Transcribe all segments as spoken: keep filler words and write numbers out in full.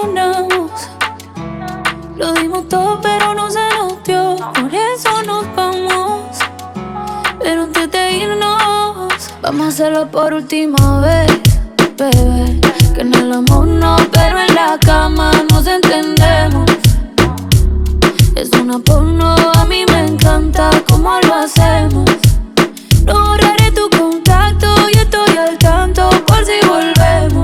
ilusionamos. Lo dimos todo pero no se nos dio, por eso nos vamos. Pero antes de irnos, vamos a hacerlo por última vez, bebé. Que en el amor no, pero en la cama nos entendemos. Es una porno, a mí me encanta cómo lo hacemos. No borraré tu contacto y estoy al tanto por si volvemos.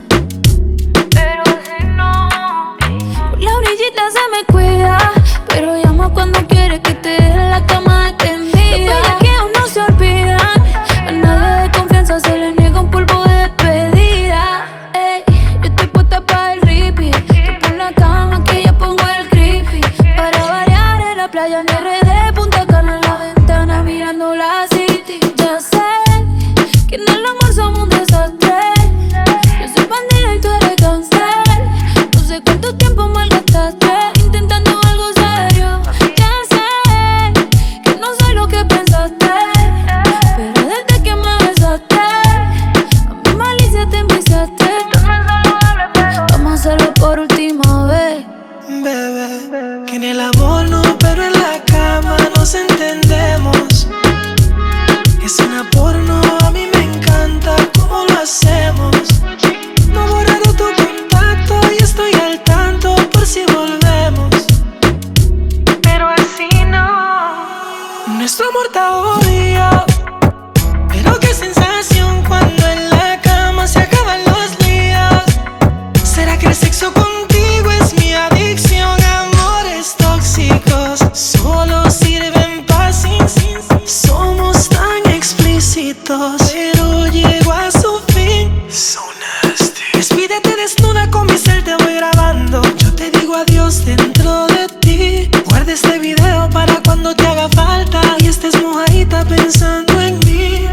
Pero si no, por la orillita se me cuida, pero llama cuando quiere que te deje la cama extendida. Los bellaqueos no se olvidan, a nadie de confianza se le niega un polvo de despedida. Ey, yo estoy puesta para el ripi, tú pon la cama que yo pongo el creepy. Para variar en la playa en R D, Punta Cana en la ventana mirando la city. Ya sé que en el amor somos un desastre. Yo soy bandida y tú eres gangster. No sé cuánto tiempo malgastaste intentando algo serio. Ya sé que no soy lo que pensaste, pero desde que me besaste a mi malicia te enviciaste. Vamos a hacerlo por última vez, bebé. Que en el amor no, pero en la cama nos entendemos. Es una porno, a mí me encanta cómo lo hacemos. No borraré tu contacto y estoy al tanto por si volvemos. Pero así no. Nuestro amor está obvio, pero qué sensación cuando en la cama se acaban los líos. ¿Será que el sexo contigo es mi adicción? Amores tóxicos solo sirven pa' sin, sin, sin. Somos tan explícitos, pero llego a su fin. So nasty. Despídete desnuda con mi cel, te voy grabando. Yo te digo adiós dentro de ti. Guarda este video para cuando te haga falta y estés mojadita pensando en mí.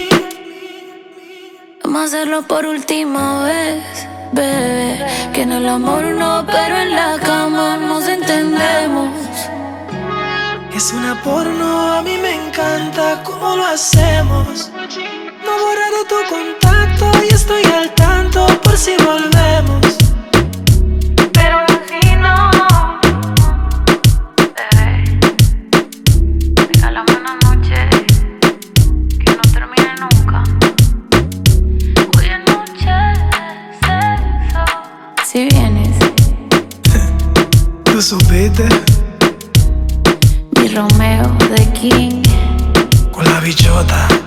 vamos a hacerlo por última vez, bebé. Que en el amor no, pero en la cama nos entendemos. Es una porno, a mí me encanta cómo lo hacemos. No borraré tu contacto y estoy al tanto por si volvemos. Pero así no. Bebé, regálame una noche que no termine nunca. Hoy es noche de sexo. Si vienes, ¿Tú supiste? mi Romeo de King Con la bichota.